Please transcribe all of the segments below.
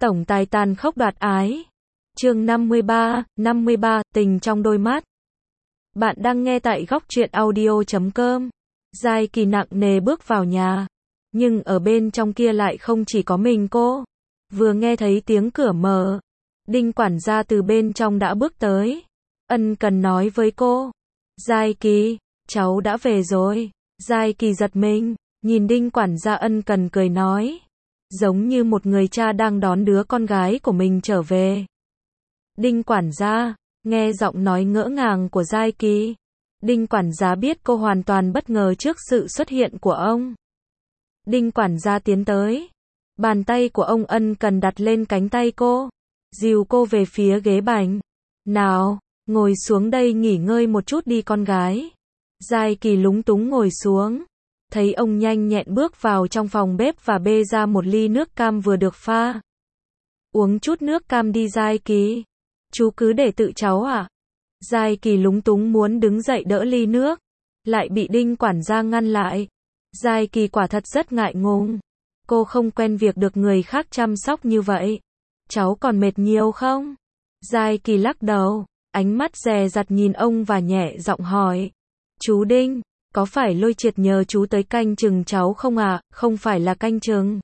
Tổng tài tàn khốc đoạt ái. Chương 53, tình trong đôi mắt. Bạn đang nghe tại góc truyện audio.com. Giai Kỳ nặng nề bước vào nhà, nhưng ở bên trong kia lại không chỉ có mình cô. Vừa nghe thấy tiếng cửa mở, Đinh quản gia từ bên trong đã bước tới, ân cần nói với cô: Giai Kỳ, cháu đã về rồi. Giai Kỳ giật mình, nhìn Đinh quản gia ân cần cười nói, giống như một người cha đang đón đứa con gái của mình trở về. Đinh quản gia, nghe giọng nói ngỡ ngàng của Giai Kỳ, Đinh quản gia biết cô hoàn toàn bất ngờ trước sự xuất hiện của ông. Đinh quản gia tiến tới, bàn tay của ông ân cần đặt lên cánh tay cô, dìu cô về phía ghế bành. Nào, ngồi xuống đây nghỉ ngơi một chút đi con gái. Giai Kỳ lúng túng ngồi xuống, thấy ông nhanh nhẹn bước vào trong phòng bếp và bê ra một ly nước cam vừa được pha. Uống chút nước cam đi Giai Kỳ. Chú cứ để tự cháu à? Giai Kỳ lúng túng muốn đứng dậy đỡ ly nước, lại bị Đinh quản gia ngăn lại. Giai Kỳ quả thật rất ngại ngùng. Cô không quen việc được người khác chăm sóc như vậy. Cháu còn mệt nhiều không? Giai Kỳ lắc đầu, ánh mắt dè dặt nhìn ông và nhẹ giọng hỏi. Chú Đinh, có phải Lôi Triệt nhờ chú tới canh chừng cháu không ạ? Không phải là canh chừng,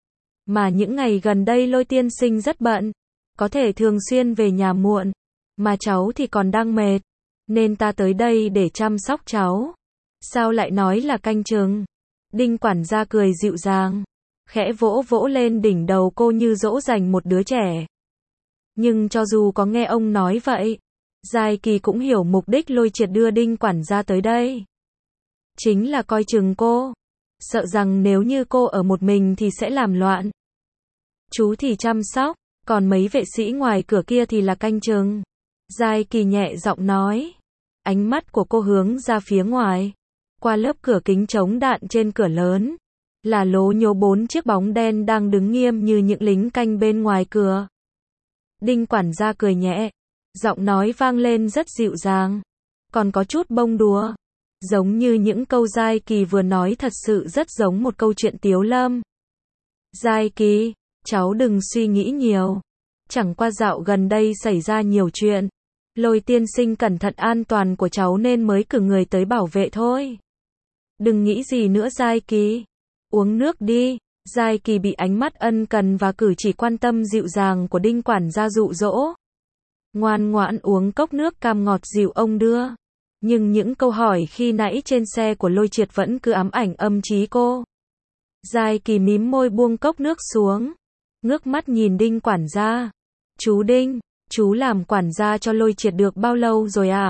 mà những ngày gần đây Lôi tiên sinh rất bận, có thể thường xuyên về nhà muộn, mà cháu thì còn đang mệt, nên ta tới đây để chăm sóc cháu. Sao lại nói là canh chừng? Đinh quản gia cười dịu dàng, khẽ vỗ vỗ lên đỉnh đầu cô như dỗ dành một đứa trẻ. Nhưng cho dù có nghe ông nói vậy, Giai Kỳ cũng hiểu mục đích Lôi Triệt đưa Đinh quản gia tới đây. Chính là coi chừng cô, sợ rằng nếu như cô ở một mình thì sẽ làm loạn. Chú thì chăm sóc, còn mấy vệ sĩ ngoài cửa kia thì là canh chừng. Giai Kỳ nhẹ giọng nói. Ánh mắt của cô hướng ra phía ngoài, qua lớp cửa kính chống đạn trên cửa lớn, là lố nhố 4 chiếc bóng đen đang đứng nghiêm như những lính canh bên ngoài cửa. Đinh quản gia cười nhẹ, giọng nói vang lên rất dịu dàng, còn có chút bông đùa, giống như những câu Giai Kỳ vừa nói thật sự rất giống một câu chuyện tiếu lâm. Giai Kỳ, cháu đừng suy nghĩ nhiều. Chẳng qua dạo gần đây xảy ra nhiều chuyện. Lôi tiên sinh cẩn thận an toàn của cháu nên mới cử người tới bảo vệ thôi. Đừng nghĩ gì nữa Giai Kỳ. Uống nước đi. Giai Kỳ bị ánh mắt ân cần và cử chỉ quan tâm dịu dàng của Đinh quản gia dụ dỗ. Ngoan ngoãn uống cốc nước cam ngọt dịu ông đưa. Nhưng những câu hỏi khi nãy trên xe của Lôi Triệt vẫn cứ ám ảnh âm trí cô. Giai Kỳ mím môi buông cốc nước xuống, ngước mắt nhìn Đinh quản gia. Chú Đinh, chú làm quản gia cho Lôi Triệt được bao lâu rồi à?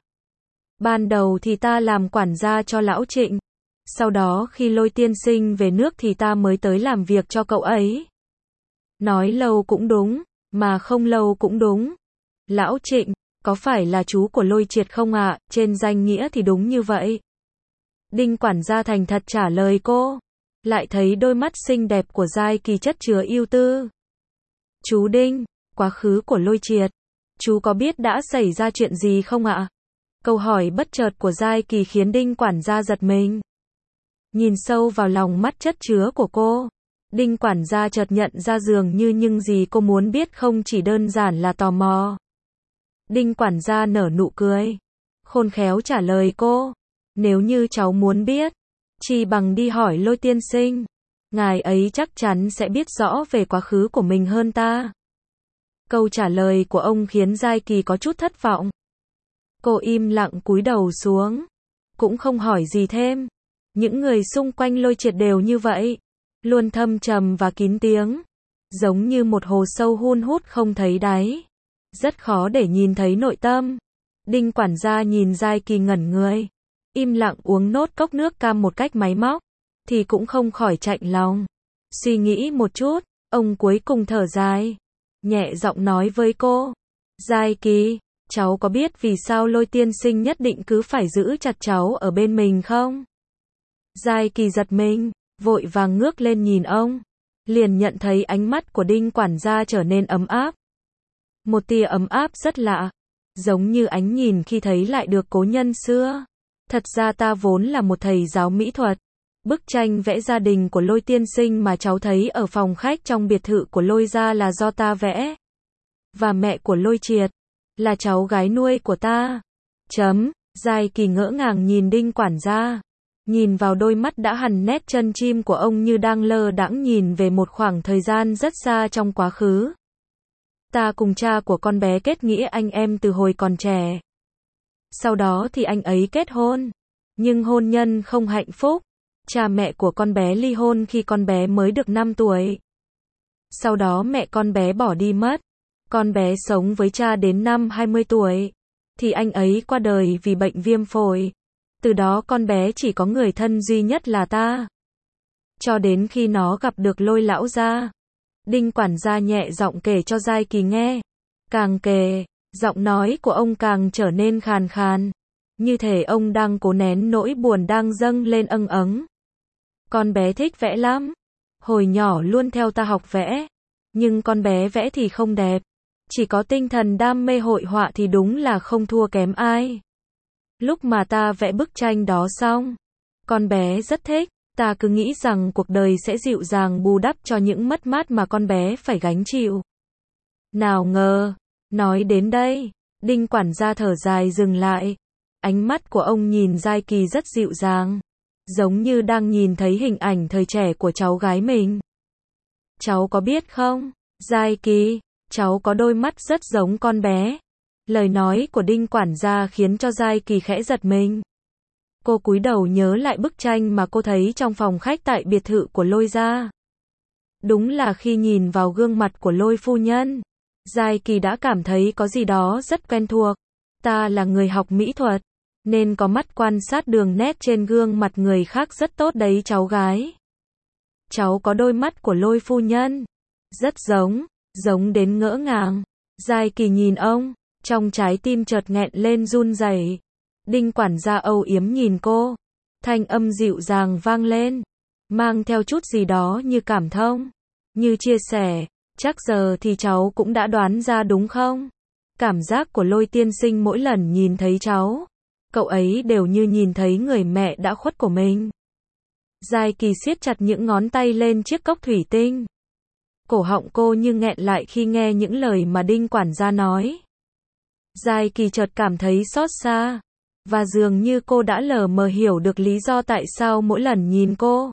Ban đầu thì ta làm quản gia cho lão Trịnh. Sau đó khi Lôi tiên sinh về nước thì ta mới tới làm việc cho cậu ấy. Nói lâu cũng đúng, mà không lâu cũng đúng. Lão Trịnh, có phải là chú của Lôi Triệt không ạ? Trên danh nghĩa thì đúng như vậy. Đinh quản gia thành thật trả lời cô. Lại thấy đôi mắt xinh đẹp của Giai Kỳ chất chứa ưu tư. Chú Đinh, quá khứ của Lôi Triệt, chú có biết đã xảy ra chuyện gì không ạ? Câu hỏi bất chợt của Giai Kỳ khiến Đinh quản gia giật mình. Nhìn sâu vào lòng mắt chất chứa của cô, Đinh quản gia chợt nhận ra dường như những gì cô muốn biết không chỉ đơn giản là tò mò. Đinh quản gia nở nụ cười, khôn khéo trả lời cô. Nếu như cháu muốn biết, chỉ bằng đi hỏi Lôi tiên sinh. Ngài ấy chắc chắn sẽ biết rõ về quá khứ của mình hơn ta. Câu trả lời của ông khiến Giai Kỳ có chút thất vọng. Cô im lặng cúi đầu xuống, cũng không hỏi gì thêm. Những người xung quanh Lôi Triệt đều như vậy, luôn thâm trầm và kín tiếng, giống như một hồ sâu hun hút không thấy đáy, rất khó để nhìn thấy nội tâm. Đinh quản gia nhìn Giai Kỳ ngẩn người, im lặng uống nốt cốc nước cam một cách máy móc, thì cũng không khỏi chạnh lòng. Suy nghĩ một chút, ông cuối cùng thở dài, nhẹ giọng nói với cô. Giai Kỳ, cháu có biết vì sao Lôi tiên sinh nhất định cứ phải giữ chặt cháu ở bên mình không? Giai Kỳ giật mình, vội vàng ngước lên nhìn ông, liền nhận thấy ánh mắt của Đinh quản gia trở nên ấm áp. Một tia ấm áp rất lạ, giống như ánh nhìn khi thấy lại được cố nhân xưa. Thật ra ta vốn là một thầy giáo mỹ thuật, Bức tranh vẽ gia đình của Lôi tiên sinh mà cháu thấy ở phòng khách trong biệt thự của Lôi gia là do ta vẽ. Và mẹ của Lôi Triệt là cháu gái nuôi của ta. Giai Kỳ ngỡ ngàng nhìn Đinh quản gia. Nhìn vào đôi mắt đã hằn nét chân chim của ông như đang lơ đãng nhìn về một khoảng thời gian rất xa trong quá khứ. Ta cùng cha của con bé kết nghĩa anh em từ hồi còn trẻ. Sau đó thì anh ấy kết hôn. Nhưng hôn nhân không hạnh phúc. Cha mẹ của con bé ly hôn khi con bé mới được 5 tuổi. Sau đó mẹ con bé bỏ đi mất. Con bé sống với cha đến năm 20 tuổi. Thì anh ấy qua đời vì bệnh viêm phổi. Từ đó con bé chỉ có người thân duy nhất là ta. Cho đến khi nó gặp được Lôi lão gia. Đinh quản gia nhẹ giọng kể cho Giai Kỳ nghe. Càng kể, giọng nói của ông càng trở nên khàn khàn. Như thể ông đang cố nén nỗi buồn đang dâng lên âng ấng. Con bé thích vẽ lắm. Hồi nhỏ luôn theo ta học vẽ. Nhưng con bé vẽ thì không đẹp. Chỉ có tinh thần đam mê hội họa thì đúng là không thua kém ai. Lúc mà ta vẽ bức tranh đó xong, con bé rất thích. Ta cứ nghĩ rằng cuộc đời sẽ dịu dàng bù đắp cho những mất mát mà con bé phải gánh chịu. Nào ngờ, nói đến đây, Đinh quản gia thở dài dừng lại. Ánh mắt của ông nhìn Giai Kỳ rất dịu dàng. Giống như đang nhìn thấy hình ảnh thời trẻ của cháu gái mình. Cháu có biết không, Giai Kỳ, cháu có đôi mắt rất giống con bé. Lời nói của Đinh quản gia khiến cho Giai Kỳ khẽ giật mình. Cô cúi đầu nhớ lại bức tranh mà cô thấy trong phòng khách tại biệt thự của Lôi gia. Đúng là khi nhìn vào gương mặt của Lôi phu nhân, Giai Kỳ đã cảm thấy có gì đó rất quen thuộc. Ta là người học mỹ thuật, nên có mắt quan sát đường nét trên gương mặt người khác rất tốt đấy cháu gái. Cháu có đôi mắt của Lôi phu nhân. Rất giống đến ngỡ ngàng. Giai Kỳ nhìn ông, trong trái tim chợt nghẹn lên run rẩy. Đinh quản gia âu yếm nhìn cô. Thanh âm dịu dàng vang lên. Mang theo chút gì đó như cảm thông. Như chia sẻ. Chắc giờ thì cháu cũng đã đoán ra đúng không? Cảm giác của Lôi tiên sinh mỗi lần nhìn thấy cháu. Cậu ấy đều như nhìn thấy người mẹ đã khuất của mình. Giai Kỳ siết chặt những ngón tay lên chiếc cốc thủy tinh. Cổ họng cô như nghẹn lại khi nghe những lời mà Đinh quản gia nói. Giai Kỳ chợt cảm thấy xót xa. Và dường như cô đã lờ mờ hiểu được lý do tại sao mỗi lần nhìn cô.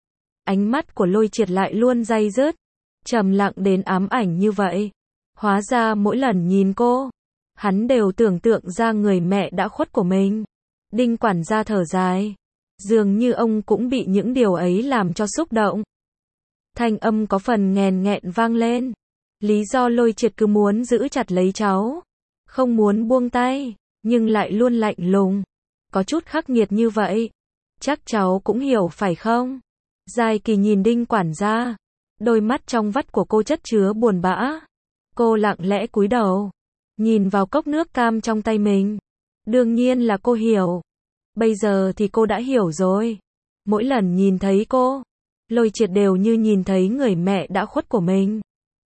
Ánh mắt của Lôi Triệt lại luôn day dứt. Trầm lặng đến ám ảnh như vậy. Hóa ra mỗi lần nhìn cô, hắn đều tưởng tượng ra người mẹ đã khuất của mình. Đinh quản gia thở dài. Dường như ông cũng bị những điều ấy làm cho xúc động. Thanh âm có phần nghèn nghẹn vang lên. Lý do Lôi Triệt cứ muốn giữ chặt lấy cháu. Không muốn buông tay, nhưng lại luôn lạnh lùng. Có chút khắc nghiệt như vậy. Chắc cháu cũng hiểu phải không? Giai Kỳ nhìn Đinh quản gia. Đôi mắt trong vắt của cô chất chứa buồn bã. Cô lặng lẽ cúi đầu. Nhìn vào cốc nước cam trong tay mình. Đương nhiên là cô hiểu. Bây giờ thì cô đã hiểu rồi. Mỗi lần nhìn thấy cô, Lôi Triệt đều như nhìn thấy người mẹ đã khuất của mình.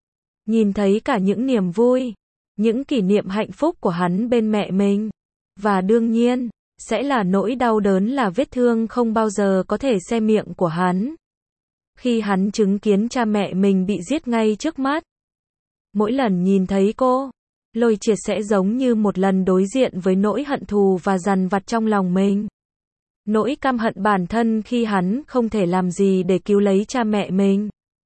Nhìn thấy cả những niềm vui, những kỷ niệm hạnh phúc của hắn bên mẹ mình. Và đương nhiên, sẽ là nỗi đau đớn là vết thương không bao giờ có thể xe miệng của hắn. Khi hắn chứng kiến cha mẹ mình bị giết ngay trước mắt. Mỗi lần nhìn thấy cô, Lôi Triệt sẽ giống như một lần đối diện với nỗi hận thù và dằn vặt trong lòng mình. Nỗi căm hận bản thân khi hắn không thể làm gì để cứu lấy cha mẹ mình.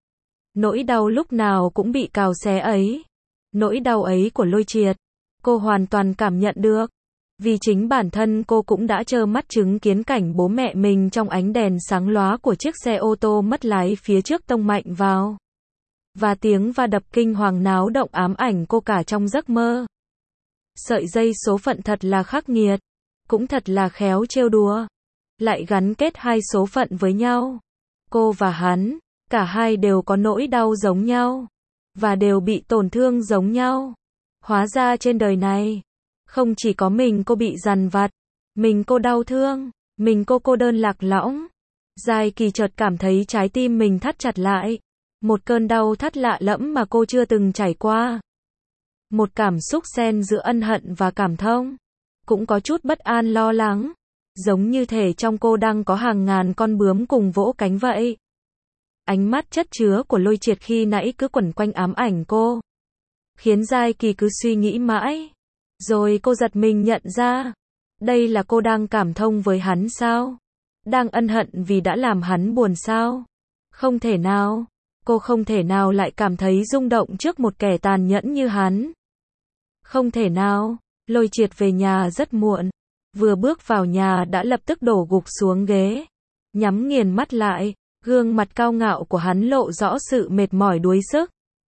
Nỗi đau lúc nào cũng bị cào xé ấy. Nỗi đau ấy của Lôi Triệt, cô hoàn toàn cảm nhận được. Vì chính bản thân cô cũng đã trơ mắt chứng kiến cảnh bố mẹ mình trong ánh đèn sáng lóa của chiếc xe ô tô mất lái phía trước tông mạnh vào. Và tiếng va đập kinh hoàng náo động ám ảnh cô cả trong giấc mơ. Sợi dây số phận thật là khắc nghiệt, cũng thật là khéo trêu đùa. Lại gắn kết hai số phận với nhau. Cô và hắn, cả hai đều có nỗi đau giống nhau. Và đều bị tổn thương giống nhau. Hóa ra trên đời này, không chỉ có mình cô bị dằn vặt, mình cô đau thương, mình cô đơn lạc lõng. Giai Kỳ chợt cảm thấy trái tim mình thắt chặt lại. Một cơn đau thắt lạ lẫm mà cô chưa từng trải qua. Một cảm xúc xen giữa ân hận và cảm thông. Cũng có chút bất an lo lắng. giống như thể trong cô đang có hàng ngàn con bướm cùng vỗ cánh vậy. Ánh mắt chất chứa của Lôi Triệt khi nãy cứ quẩn quanh ám ảnh cô, khiến Giai Kỳ cứ suy nghĩ mãi. Rồi cô giật mình nhận ra, đây là cô đang cảm thông với hắn sao? Đang ân hận vì đã làm hắn buồn sao? Không thể nào, cô không thể nào lại cảm thấy rung động trước một kẻ tàn nhẫn như hắn. Không thể nào. Lôi Triệt về nhà rất muộn, vừa bước vào nhà đã lập tức đổ gục xuống ghế, nhắm nghiền mắt lại, gương mặt cao ngạo của hắn lộ rõ sự mệt mỏi đuối sức.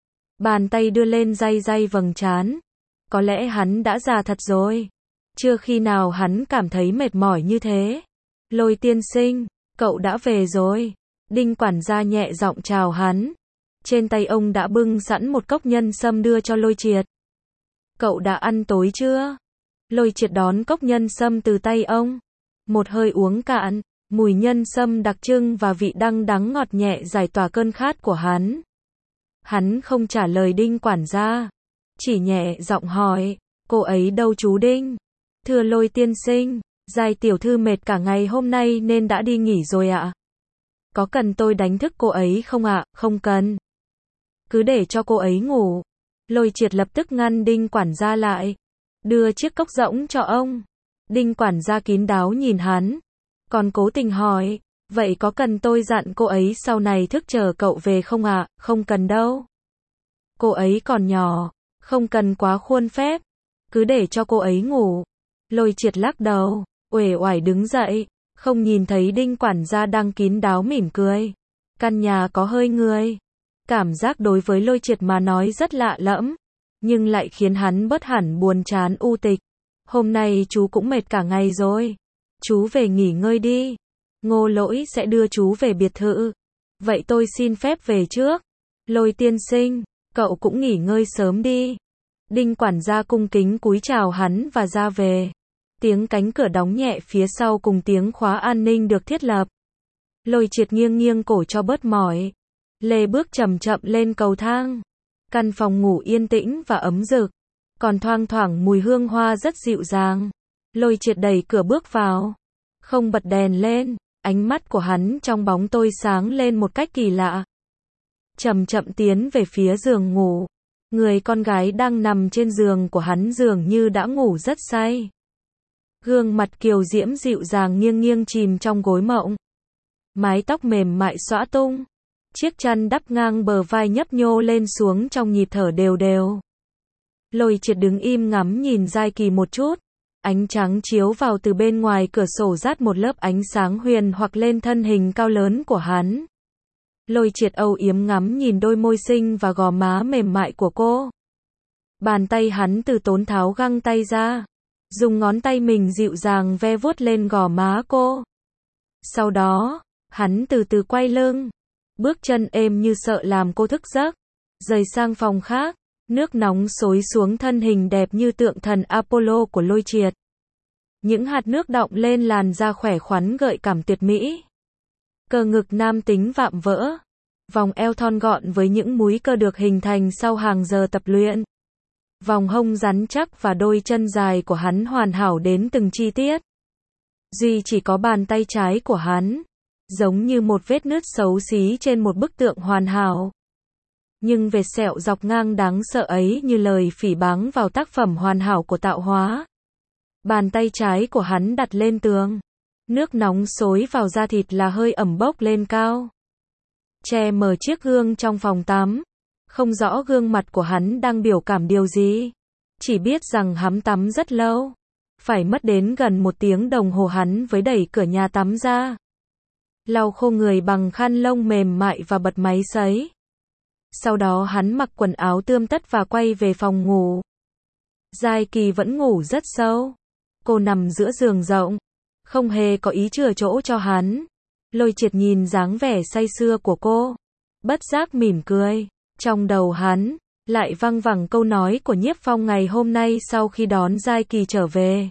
Bàn tay đưa lên day day vầng trán. Có lẽ hắn đã già thật rồi. Chưa khi nào hắn cảm thấy mệt mỏi như thế. Lôi tiên sinh, cậu đã về rồi. Đinh quản gia nhẹ giọng chào hắn. Trên tay ông đã bưng sẵn một cốc nhân sâm đưa cho Lôi Triệt. Cậu đã ăn tối chưa? Lôi Triệt đón cốc nhân sâm từ tay ông. Một hơi uống cạn, mùi nhân sâm đặc trưng và vị đắng đắng ngọt nhẹ giải tỏa cơn khát của hắn. Hắn không trả lời Đinh quản gia, chỉ nhẹ giọng hỏi, cô ấy đâu chú Đinh? Thưa Lôi tiên sinh, Giai tiểu thư mệt cả ngày hôm nay nên đã đi nghỉ rồi ạ. Có cần tôi đánh thức cô ấy không ạ? Không cần. Cứ để cho cô ấy ngủ. Lôi Triệt lập tức ngăn Đinh quản gia lại, đưa chiếc cốc rỗng cho ông. Đinh quản gia kín đáo nhìn hắn, còn cố tình hỏi, vậy có cần tôi dặn cô ấy sau này thức chờ cậu về không ạ? Không cần đâu. Cô ấy còn nhỏ, không cần quá khuôn phép, cứ để cho cô ấy ngủ. Lôi Triệt lắc đầu, uể oải đứng dậy, không nhìn thấy Đinh quản gia đang kín đáo mỉm cười. Căn nhà có hơi người. Cảm giác đối với Lôi Triệt mà nói rất lạ lẫm, nhưng lại khiến hắn bớt hẳn buồn chán u tịch. Hôm nay chú cũng mệt cả ngày rồi. Chú về nghỉ ngơi đi. Ngô Lỗi sẽ đưa chú về biệt thự. Vậy tôi xin phép về trước. Lôi tiên sinh, cậu cũng nghỉ ngơi sớm đi. Đinh quản gia cung kính cúi chào hắn và ra về. Tiếng cánh cửa đóng nhẹ phía sau cùng tiếng khóa an ninh được thiết lập. Lôi Triệt nghiêng nghiêng cổ cho bớt mỏi. Lê bước chậm chậm lên cầu thang. Căn phòng ngủ yên tĩnh và ấm rực, còn thoang thoảng mùi hương hoa rất dịu dàng. Lôi Triệt đẩy cửa bước vào, không bật đèn lên, ánh mắt của hắn trong bóng tối sáng lên một cách kỳ lạ. Chậm chậm tiến về phía giường ngủ. Người con gái đang nằm trên giường của hắn dường như đã ngủ rất say. Gương mặt kiều diễm dịu dàng nghiêng nghiêng chìm trong gối mộng. Mái tóc mềm mại xõa tung. Chiếc chăn đắp ngang bờ vai nhấp nhô lên xuống trong nhịp thở đều đều. Lôi Triệt đứng im ngắm nhìn Giai Kỳ một chút. Ánh trắng chiếu vào từ bên ngoài cửa sổ dát một lớp ánh sáng huyền hoặc lên thân hình cao lớn của hắn. Lôi Triệt âu yếm ngắm nhìn đôi môi xinh và gò má mềm mại của cô. Bàn tay hắn từ tốn tháo găng tay ra, dùng ngón tay mình dịu dàng ve vuốt lên gò má cô. Sau đó, hắn từ từ quay lưng, bước chân êm như sợ làm cô thức giấc, rời sang phòng khác, nước nóng xối xuống thân hình đẹp như tượng thần Apollo của Lôi Triệt. Những hạt nước đọng lên làn da khỏe khoắn gợi cảm tuyệt mỹ. Cơ ngực nam tính vạm vỡ, vòng eo thon gọn với những múi cơ được hình thành sau hàng giờ tập luyện. Vòng hông rắn chắc và đôi chân dài của hắn hoàn hảo đến từng chi tiết. Duy chỉ có bàn tay trái của hắn, giống như một vết nứt xấu xí trên một bức tượng hoàn hảo. Nhưng vệt sẹo dọc ngang đáng sợ ấy như lời phỉ báng vào tác phẩm hoàn hảo của tạo hóa. Bàn tay trái của hắn đặt lên tường. Nước nóng xối vào da thịt là hơi ẩm bốc lên cao. Che mờ chiếc gương trong phòng tắm. Không rõ gương mặt của hắn đang biểu cảm điều gì. Chỉ biết rằng hắn tắm rất lâu. Phải mất đến gần 1 tiếng đồng hồ hắn mới đẩy cửa nhà tắm ra. Lau khô người bằng khăn lông mềm mại và bật máy sấy. Sau đó hắn mặc quần áo tươm tất và quay về phòng ngủ. Giai Kỳ vẫn ngủ rất sâu. Cô nằm giữa giường rộng, không hề có ý chừa chỗ cho hắn. Lôi Triệt nhìn dáng vẻ say sưa của cô, bất giác mỉm cười. Trong đầu hắn lại văng vẳng câu nói của Nhiếp Phong ngày hôm nay sau khi đón Giai Kỳ trở về.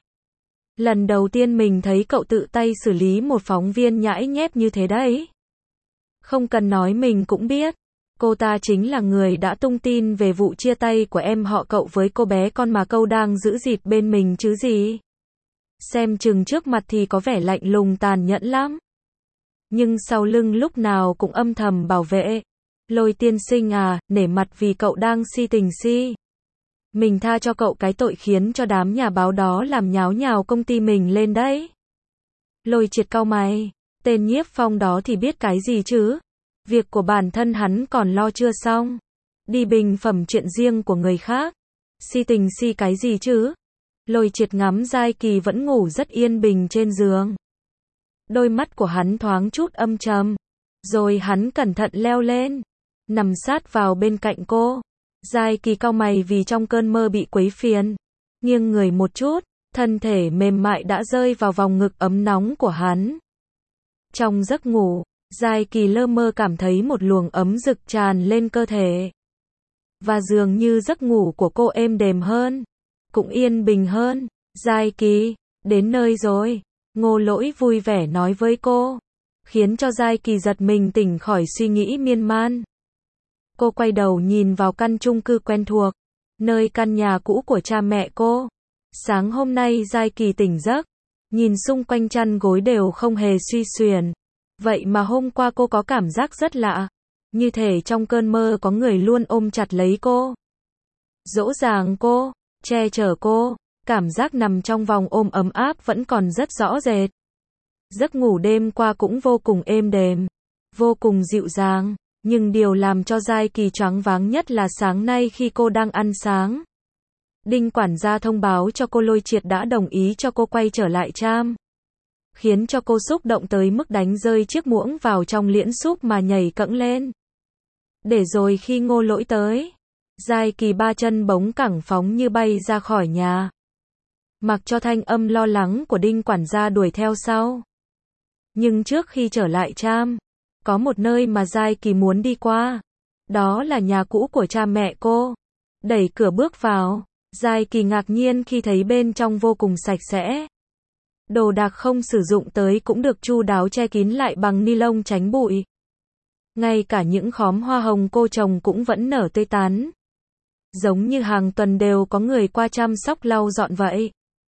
Lần đầu tiên mình thấy cậu tự tay xử lý một phóng viên nhãi nhép như thế đấy. Không cần nói mình cũng biết. Cô ta chính là người đã tung tin về vụ chia tay của em họ cậu với cô bé con mà cậu đang giữ dịp bên mình chứ gì. xem chừng trước mặt thì có vẻ lạnh lùng tàn nhẫn lắm. Nhưng sau lưng lúc nào cũng âm thầm bảo vệ. Lôi tiên sinh à, nể mặt vì cậu đang si tình si. Mình tha cho cậu cái tội khiến cho đám nhà báo đó làm nháo nhào công ty mình lên đấy. Lôi Triệt cau mày, tên Nhiếp Phong đó thì biết cái gì chứ? Việc của bản thân hắn còn lo chưa xong. Đi bình phẩm chuyện riêng của người khác. Si tình si cái gì chứ? Lôi Triệt ngắm Giai Kỳ vẫn ngủ rất yên bình trên giường. Đôi mắt của hắn thoáng chút âm trầm. Rồi hắn cẩn thận leo lên, nằm sát vào bên cạnh cô. Giai Kỳ cau mày vì trong cơn mơ bị quấy phiền. Nghiêng người một chút, thân thể mềm mại đã rơi vào vòng ngực ấm nóng của hắn. Trong giấc ngủ, Giai Kỳ lơ mơ cảm thấy một luồng ấm rực tràn lên cơ thể. Và dường như giấc ngủ của cô êm đềm hơn, cũng yên bình hơn. Giai Kỳ, đến nơi rồi. Ngô Lỗi vui vẻ nói với cô, khiến cho Giai Kỳ giật mình tỉnh khỏi suy nghĩ miên man. Cô quay đầu nhìn vào căn chung cư quen thuộc, nơi căn nhà cũ của cha mẹ cô. Sáng hôm nay Giai Kỳ tỉnh giấc, nhìn xung quanh chăn gối đều không hề suy xuyển. Vậy mà hôm qua cô có cảm giác rất lạ, như thể trong cơn mơ có người luôn ôm chặt lấy cô, dỗ dàng cô, che chở cô. Cảm giác nằm trong vòng ôm ấm áp vẫn còn rất rõ rệt. Giấc ngủ đêm qua cũng vô cùng êm đềm, vô cùng dịu dàng. Nhưng điều làm cho Giai Kỳ choáng váng nhất là sáng nay khi cô đang ăn sáng, Đinh quản gia thông báo cho cô Lôi Triệt đã đồng ý cho cô quay trở lại Tram. Khiến cho cô xúc động tới mức đánh rơi chiếc muỗng vào trong liễn súp mà nhảy cẫng lên. Để rồi khi Ngô Lỗi tới, Giai Kỳ ba chân bóng cẳng phóng như bay ra khỏi nhà, mặc cho thanh âm lo lắng của Đinh quản gia đuổi theo sau. Nhưng trước khi trở lại Tram, có một nơi mà Giai Kỳ muốn đi qua. Đó là nhà cũ của cha mẹ cô. Đẩy cửa bước vào, Giai Kỳ ngạc nhiên khi thấy bên trong vô cùng sạch sẽ. Đồ đạc không sử dụng tới cũng được chu đáo che kín lại bằng ni lông tránh bụi. Ngay cả những khóm hoa hồng cô trồng cũng vẫn nở tươi tắn. Giống như hàng tuần đều có người qua chăm sóc lau dọn vậy.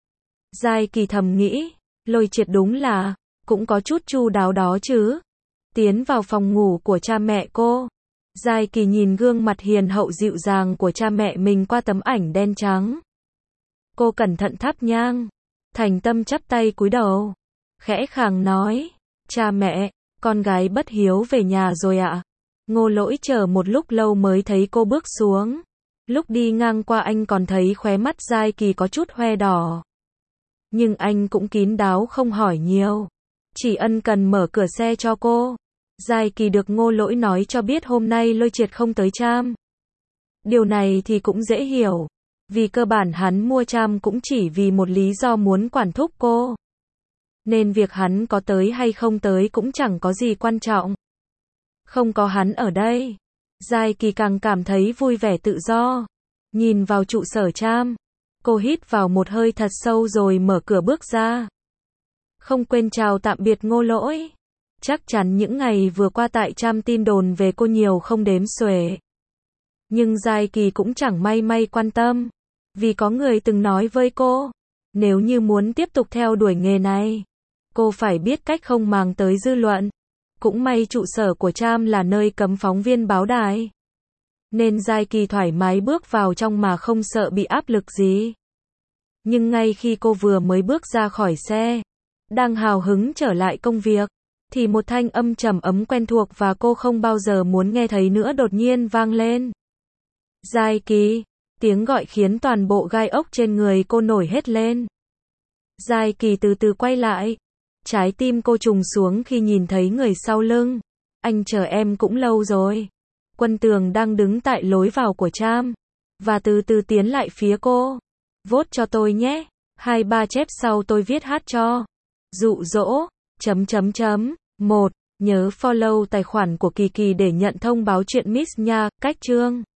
Giai Kỳ thầm nghĩ, Lôi Triệt đúng là, cũng có chút chu đáo đó chứ. Tiến vào phòng ngủ của cha mẹ cô, Giai Kỳ nhìn gương mặt hiền hậu dịu dàng của cha mẹ mình qua tấm ảnh đen trắng. Cô cẩn thận thắp nhang, thành tâm chắp tay cúi đầu, khẽ khàng nói, cha mẹ, con gái bất hiếu về nhà rồi ạ. Ngô Lỗi chờ một lúc lâu mới thấy cô bước xuống. Lúc đi ngang qua anh còn thấy khóe mắt Giai Kỳ có chút hoe đỏ. Nhưng anh cũng kín đáo không hỏi nhiều, chỉ ân cần mở cửa xe cho cô. Giai Kỳ được Ngô Lỗi nói cho biết hôm nay Lôi Triệt không tới Tram. Điều này thì cũng dễ hiểu, vì cơ bản hắn mua Tram cũng chỉ vì một lý do muốn quản thúc cô. Nên việc hắn có tới hay không tới cũng chẳng có gì quan trọng. Không có hắn ở đây, Giai Kỳ càng cảm thấy vui vẻ tự do. Nhìn vào trụ sở Tram, cô hít vào một hơi thật sâu rồi mở cửa bước ra. Không quên chào tạm biệt Ngô Lỗi. Chắc chắn những ngày vừa qua tại Tram tin đồn về cô nhiều không đếm xuể. Nhưng Giai Kỳ cũng chẳng may quan tâm. Vì có người từng nói với cô, nếu như muốn tiếp tục theo đuổi nghề này, cô phải biết cách không màng tới dư luận. Cũng may trụ sở của Tram là nơi cấm phóng viên báo đài. Nên Giai Kỳ thoải mái bước vào trong mà không sợ bị áp lực gì. Nhưng ngay khi cô vừa mới bước ra khỏi xe, đang hào hứng trở lại công việc, thì một thanh âm trầm ấm quen thuộc và cô không bao giờ muốn nghe thấy nữa đột nhiên vang lên. Giai Kỳ, tiếng gọi khiến toàn bộ gai ốc trên người cô nổi hết lên. Giai Kỳ từ từ quay lại, trái tim cô trùng xuống khi nhìn thấy người sau lưng. Anh chờ em cũng lâu rồi. Quân Tường đang đứng tại lối vào của Tram, và từ từ tiến lại phía cô. Vote cho tôi nhé, 2-3 chép sau tôi viết hát cho. Dụ dỗ, ... 1. Nhớ follow tài khoản của Kỳ Kỳ để nhận thông báo chuyện Miss nha, cách chương.